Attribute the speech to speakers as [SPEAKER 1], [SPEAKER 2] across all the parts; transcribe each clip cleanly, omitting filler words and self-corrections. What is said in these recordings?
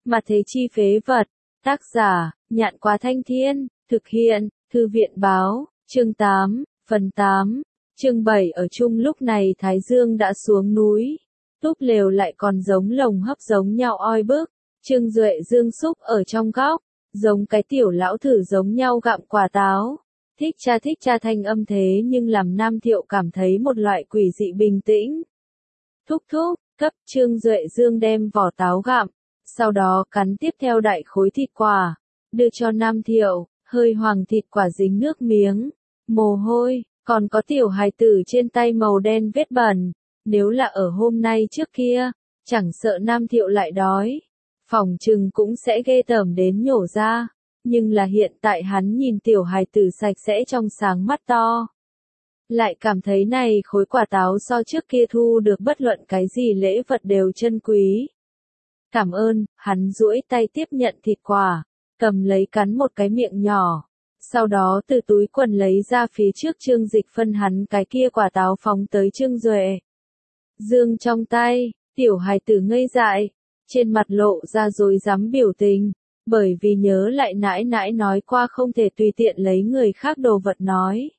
[SPEAKER 1] Mà thế chi phế vật. Tác giả, Nhạn Quá Thanh Thiên, thực hiện, Thư viện báo, chương 8, phần 8, chương 7 ở chung lúc này Thái Dương đã xuống núi. Túp lều lại còn giống lồng hấp giống nhau oi bức, Trương Duệ Dương xúc ở trong góc, giống cái tiểu lão thử giống nhau gặm quả táo. Thích cha thanh âm thế nhưng làm Nam Thiệu cảm thấy một loại quỷ dị bình tĩnh. Thúc thúc, cấp Trương Duệ Dương đem vỏ táo gặm, sau đó cắn tiếp theo đại khối thịt quả, đưa cho Nam Thiệu, hơi hoàng thịt quả dính nước miếng, mồ hôi, còn có tiểu hài tử trên tay màu đen vết bẩn. Nếu là ở hôm nay trước kia, chẳng sợ Nam Thiệu lại đói, phòng trừng cũng sẽ ghê tởm đến nhổ ra. Nhưng là hiện tại hắn nhìn tiểu hài tử sạch sẽ trong sáng mắt to. Lại cảm thấy này khối quả táo so trước kia thu được bất luận cái gì lễ vật đều chân quý. Cảm ơn, hắn duỗi tay tiếp nhận thịt quả, cầm lấy cắn một cái miệng nhỏ. Sau đó từ túi quần lấy ra phía trước Trương Dịch phân hắn cái kia quả táo phóng tới Trương Duệ Dương trong tay, tiểu hài tử ngây dại, trên mặt lộ ra rối rắm biểu tình. Bởi vì nhớ lại nãi nãi nói qua không thể tùy tiện lấy người khác đồ vật nói.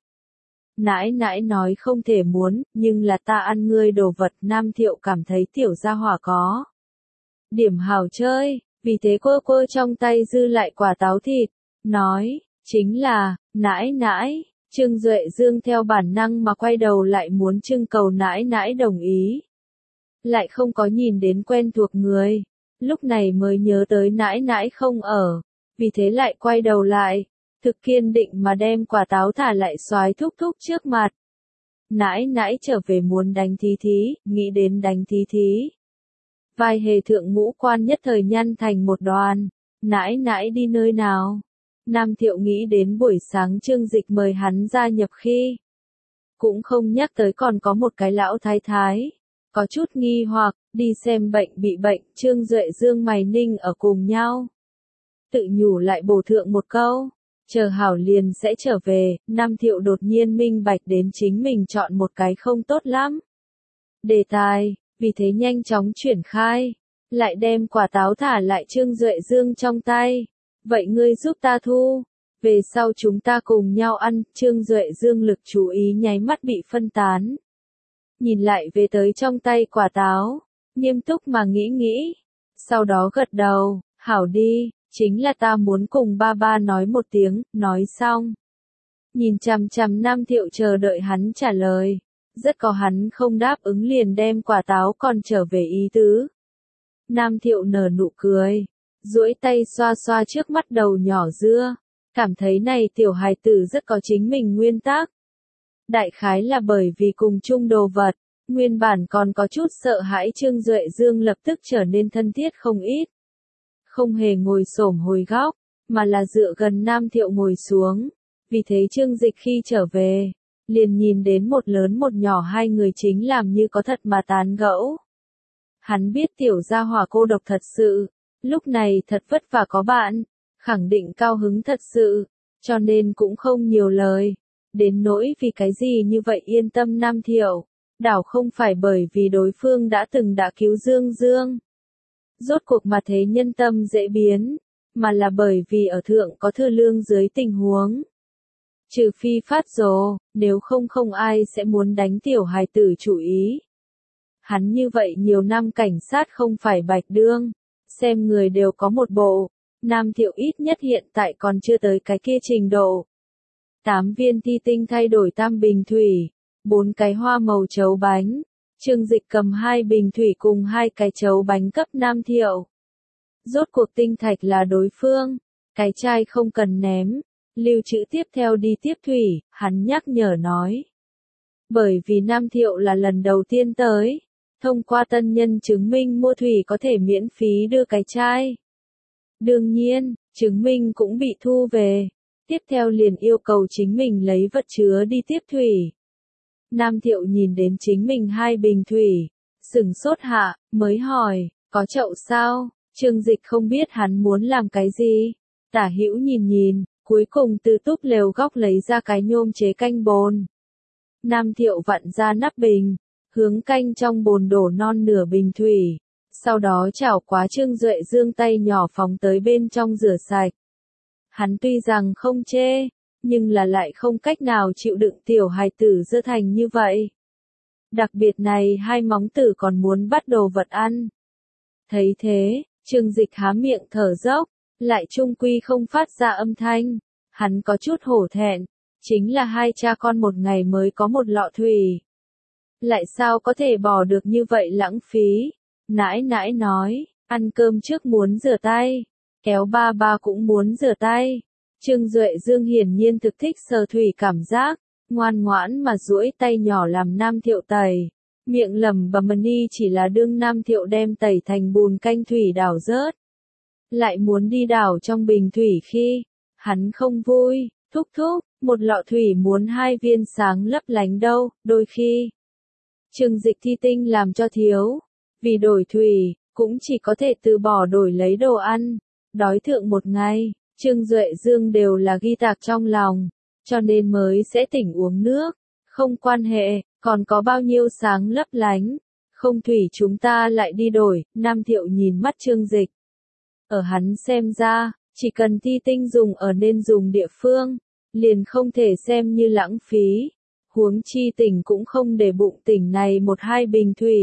[SPEAKER 1] Nãi nãi nói không thể muốn, nhưng là ta ăn ngươi đồ vật. Nam Thiệu cảm thấy tiểu gia hỏa có điểm hào chơi, vì thế quơ trong tay dư lại quả táo thịt, nói, chính là, nãi nãi. Trương Duệ Dương theo bản năng mà quay đầu lại muốn trưng cầu nãi nãi đồng ý. Lại không có nhìn đến quen thuộc người. Lúc này mới nhớ tới nãi nãi không ở, vì thế lại quay đầu lại, thực kiên định mà đem quả táo thả lại soái thúc thúc trước mặt. Nãi nãi trở về muốn đánh thí thí, nghĩ đến đánh thí thí. Vai hề thượng ngũ quan nhất thời nhăn thành một đoàn, nãi nãi đi nơi nào? Nam Thiệu nghĩ đến buổi sáng Trương Dịch mời hắn gia nhập khi. Cũng không nhắc tới còn có một cái lão thái thái. Có chút nghi hoặc, đi xem bệnh bị bệnh, Trương Duệ Dương mày ninh ở cùng nhau. Tự nhủ lại bổ thượng một câu, chờ hảo liền sẽ trở về. Nam Thiệu đột nhiên minh bạch đến chính mình chọn một cái không tốt lắm đề tài, vì thế nhanh chóng chuyển khai, lại đem quả táo thả lại Trương Duệ Dương trong tay. Vậy ngươi giúp ta thu, về sau chúng ta cùng nhau ăn. Trương Duệ Dương lực chú ý nháy mắt bị phân tán. Nhìn lại về tới trong tay quả táo, nghiêm túc mà nghĩ, sau đó gật đầu, hảo đi, chính là ta muốn cùng ba ba nói một tiếng. Nói xong, nhìn chằm chằm Nam Thiệu chờ đợi hắn trả lời, rất có hắn không đáp ứng liền đem quả táo còn trở về ý tứ. Nam Thiệu nở nụ cười, duỗi tay xoa xoa trước mắt đầu nhỏ dưa, cảm thấy này tiểu hài tử rất có chính mình nguyên tắc. Đại khái là bởi vì cùng chung đồ vật, nguyên bản còn có chút sợ hãi Trương Duệ Dương lập tức trở nên thân thiết không ít. Không hề ngồi xổm hồi góc, mà là dựa gần Nam Thiệu ngồi xuống. Vì thế Trương Dịch khi trở về, liền nhìn đến một lớn một nhỏ hai người chính làm như có thật mà tán gẫu. Hắn biết tiểu gia hỏa cô độc thật sự, lúc này thật vất vả có bạn, khẳng định cao hứng thật sự, cho nên cũng không nhiều lời. Đến nỗi vì cái gì như vậy yên tâm Nam Thiệu, đảo không phải bởi vì đối phương đã từng đã cứu Dương Dương. Rốt cuộc mà thế nhân tâm dễ biến, mà là bởi vì ở thượng có thừa lương dưới tình huống. Trừ phi phát rồ, nếu không ai sẽ muốn đánh tiểu hài tử chủ ý. Hắn như vậy nhiều năm cảnh sát không phải bạch đương, xem người đều có một bộ. Nam Thiệu ít nhất hiện tại còn chưa tới cái kia trình độ. 8 viên thi tinh thay đổi tam bình thủy, 4 cái hoa màu chấu bánh. Trương Dịch cầm 2 bình thủy cùng 2 cái chấu bánh cấp Nam Thiệu. Rốt cuộc tinh thạch là đối phương, cái chai không cần ném, lưu trữ tiếp theo đi tiếp thủy, hắn nhắc nhở nói. Bởi vì Nam Thiệu là lần đầu tiên tới, thông qua tân nhân chứng minh mua thủy có thể miễn phí đưa cái chai. Đương nhiên, chứng minh cũng bị thu về. Tiếp theo liền yêu cầu chính mình lấy vật chứa đi tiếp thủy. Nam Thiệu nhìn đến chính mình 2 bình thủy, sửng sốt hạ, mới hỏi, có chậu sao? Trương Dịch không biết hắn muốn làm cái gì. Tả hữu nhìn, cuối cùng từ túp lều góc lấy ra cái nhôm chế canh bồn. Nam Thiệu vặn ra nắp bình, hướng canh trong bồn đổ non nửa bình thủy, sau đó chảo quá Trương Duệ Dương tay nhỏ phóng tới bên trong rửa sạch. Hắn tuy rằng không chê, nhưng là lại không cách nào chịu đựng tiểu hài tử dơ thành như vậy. Đặc biệt này hai móng tử còn muốn bắt đồ vật ăn. Thấy thế, Trương Dịch há miệng thở dốc, lại chung quy không phát ra âm thanh. Hắn có chút hổ thẹn, chính là hai cha con một ngày mới có một lọ thủy. Lại sao có thể bỏ được như vậy lãng phí? Nãi nãi nói, ăn cơm trước muốn rửa tay, kéo ba ba cũng muốn rửa tay. Trương Duệ Dương hiển nhiên thực thích sờ thủy cảm giác, ngoan ngoãn mà duỗi tay nhỏ làm Nam Thiệu tẩy. Miệng lẩm bẩm ni chỉ là đương Nam Thiệu đem tẩy thành bùn canh thủy đảo rớt. Lại muốn đi đảo trong bình thủy khi, hắn không vui, thúc thúc, một lọ thủy muốn 2 viên sáng lấp lánh đâu, đôi khi. Trương Dịch thi tinh làm cho thiếu, vì đổi thủy, cũng chỉ có thể từ bỏ đổi lấy đồ ăn. Đói thượng một ngày, Trương Duệ Dương đều là ghi tạc trong lòng, cho nên mới sẽ tỉnh uống nước. Không quan hệ, còn có bao nhiêu sáng lấp lánh, không thủy chúng ta lại đi đổi. Nam Thiệu nhìn mắt Trương Dịch. Ở hắn xem ra, chỉ cần thi tinh dùng ở nên dùng địa phương, liền không thể xem như lãng phí. Huống chi tỉnh cũng không để bụng tỉnh này 1-2 bình thủy.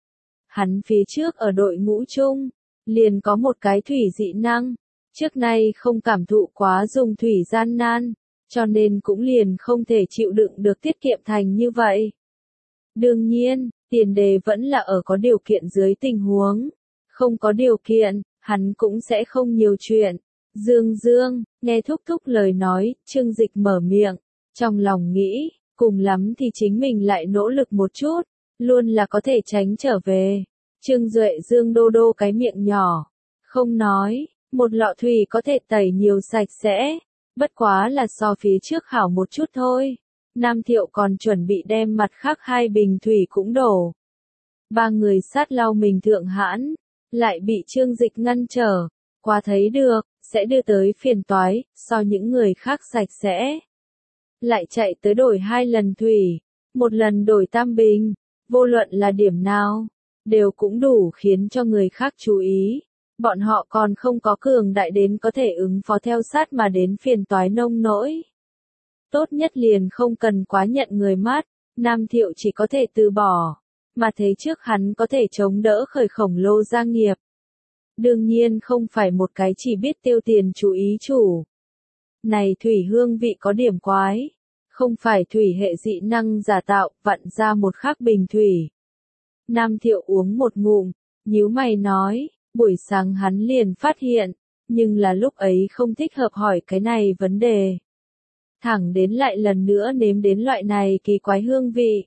[SPEAKER 1] Hắn phía trước ở đội ngũ chung, liền có một cái thủy dị năng, trước nay không cảm thụ quá dùng thủy gian nan, cho nên cũng liền không thể chịu đựng được tiết kiệm thành như vậy. Đương nhiên, tiền đề vẫn là ở có điều kiện dưới tình huống, không có điều kiện, hắn cũng sẽ không nhiều chuyện. Dương Dương, nghe thúc thúc lời nói, Trương Dịch mở miệng, trong lòng nghĩ, cùng lắm thì chính mình lại nỗ lực một chút, luôn là có thể tránh trở về. Trương Duệ Dương đô đô cái miệng nhỏ, không nói, một lọ thủy có thể tẩy nhiều sạch sẽ, bất quá là so phía trước hảo một chút thôi. Nam Thiệu còn chuẩn bị đem mặt khác 2 bình thủy cũng đổ. 3 người sát lau mình thượng hãn, lại bị Trương Dịch ngăn trở, qua thấy được, sẽ đưa tới phiền toái, so những người khác sạch sẽ. Lại chạy tới đổi 2 lần thủy, một lần đổi tam bình, vô luận là điểm nào, đều cũng đủ khiến cho người khác chú ý. Bọn họ còn không có cường đại đến có thể ứng phó theo sát mà đến phiền toái nông nỗi. Tốt nhất liền không cần quá nhận người mắt, Nam Thiệu chỉ có thể từ bỏ, mà thế trước hắn có thể chống đỡ khởi khổng lồ gia nghiệp. Đương nhiên không phải một cái chỉ biết tiêu tiền chú ý chủ. Này thủy hương vị có điểm quái, không phải thủy hệ dị năng giả tạo, vặn ra một khác bình thủy. Nam Thiệu uống một ngụm, nhíu mày nói, buổi sáng hắn liền phát hiện, nhưng là lúc ấy không thích hợp hỏi cái này vấn đề. Thẳng đến lại lần nữa nếm đến loại này kỳ quái hương vị.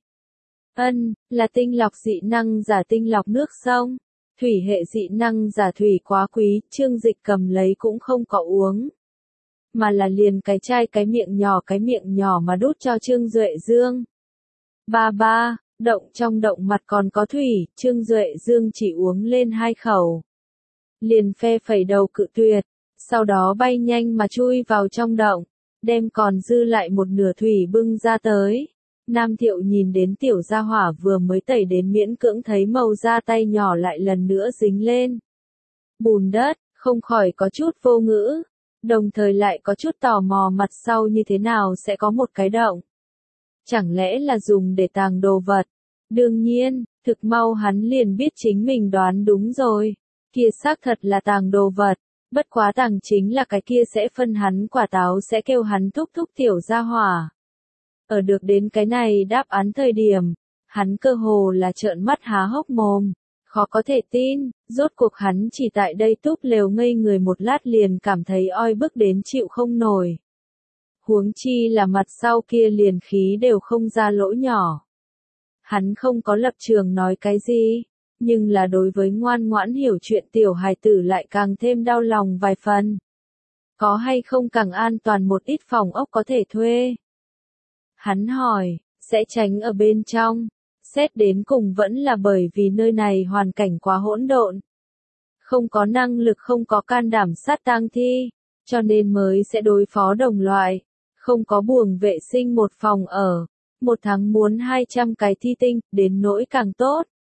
[SPEAKER 1] Là tinh lọc dị năng giả tinh lọc nước sông. Thủy hệ dị năng giả thủy quá quý, Trương Dịch cầm lấy cũng không có uống. Mà là liền cái chai cái miệng nhỏ mà đút cho Trương Duệ Dương. Ba, động trong động mặt còn có thủy, Trương Duệ Dương chỉ uống lên 2 khẩu. Liền phe phẩy đầu cự tuyệt, sau đó bay nhanh mà chui vào trong động, đem còn dư lại một nửa thủy bưng ra tới. Nam Thiệu nhìn đến tiểu gia hỏa vừa mới tẩy đến miễn cưỡng thấy màu da tay nhỏ lại lần nữa dính lên bùn đất, không khỏi có chút vô ngữ, đồng thời lại có chút tò mò mặt sau như thế nào sẽ có một cái động. Chẳng lẽ là dùng để tàng đồ vật? Đương nhiên, thực mau hắn liền biết chính mình đoán đúng rồi, kia xác thật là tàng đồ vật, bất quá tàng chính là cái kia sẽ phân hắn quả táo sẽ kêu hắn thúc thúc tiểu gia hỏa. Ở được đến cái này đáp án thời điểm, hắn cơ hồ là trợn mắt há hốc mồm, khó có thể tin, rốt cuộc hắn chỉ tại đây túp lều ngây người một lát liền cảm thấy oi bức đến chịu không nổi. Huống chi là mặt sau kia liền khí đều không ra lỗ nhỏ. Hắn không có lập trường nói cái gì, nhưng là đối với ngoan ngoãn hiểu chuyện tiểu hài tử lại càng thêm đau lòng vài phần. Có hay không càng an toàn một ít phòng ốc có thể thuê? Hắn hỏi, sẽ tránh ở bên trong, xét đến cùng vẫn là bởi vì nơi này hoàn cảnh quá hỗn độn. Không có năng lực không có can đảm sát tang thi, cho nên mới sẽ đối phó đồng loại, không có buồng vệ sinh một phòng ở, một tháng muốn 200 cái thi tinh, đến nỗi càng tốt.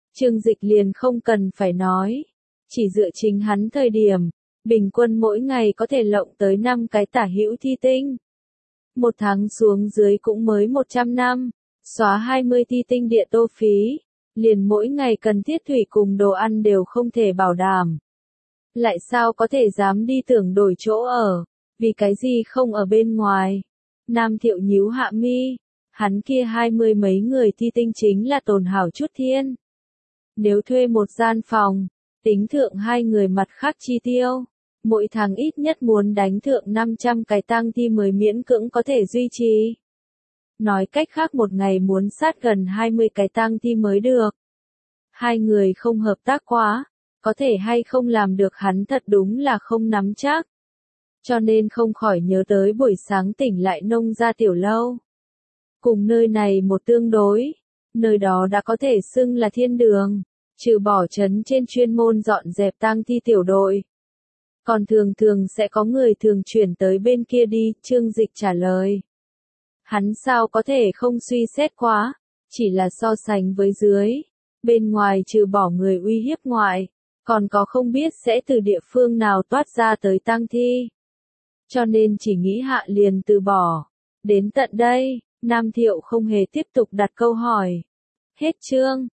[SPEAKER 1] Trương Dịch liền không cần phải nói. Chỉ dựa chính hắn thời điểm, bình quân mỗi ngày có thể lộng tới 5 cái tả hữu thi tinh. Một tháng xuống dưới cũng mới 100 năm, xóa 20 thi tinh địa tô phí, liền mỗi ngày cần thiết thủy cùng đồ ăn đều không thể bảo đảm. Lại sao có thể dám đi tưởng đổi chỗ ở, vì cái gì không ở bên ngoài. Nam Thiệu nhíu hạ mi, hắn kia 20 mấy người thi tinh chính là tồn hảo chút thiên. Nếu thuê một gian phòng, tính thượng 2 người mặt khác chi tiêu, mỗi tháng ít nhất muốn đánh thượng 500 cái tang thi mới miễn cưỡng có thể duy trì. Nói cách khác một ngày muốn sát gần 20 cái tang thi mới được. 2 người không hợp tác quá, có thể hay không làm được hắn thật đúng là không nắm chắc. Cho nên không khỏi nhớ tới buổi sáng tỉnh lại nông gia tiểu lâu. Cùng nơi này một tương đối, nơi đó đã có thể xưng là thiên đường, trừ bỏ trấn trên chuyên môn dọn dẹp tang thi tiểu đội. Còn thường thường sẽ có người thường chuyển tới bên kia đi, Trương Dịch trả lời. Hắn sao có thể không suy xét quá, chỉ là so sánh với dưới. Bên ngoài trừ bỏ người uy hiếp ngoại, còn có không biết sẽ từ địa phương nào toát ra tới tang thi. Cho nên chỉ nghĩ hạ liền từ bỏ. Đến tận đây, Nam Thiệu không hề tiếp tục đặt câu hỏi. Hết chương.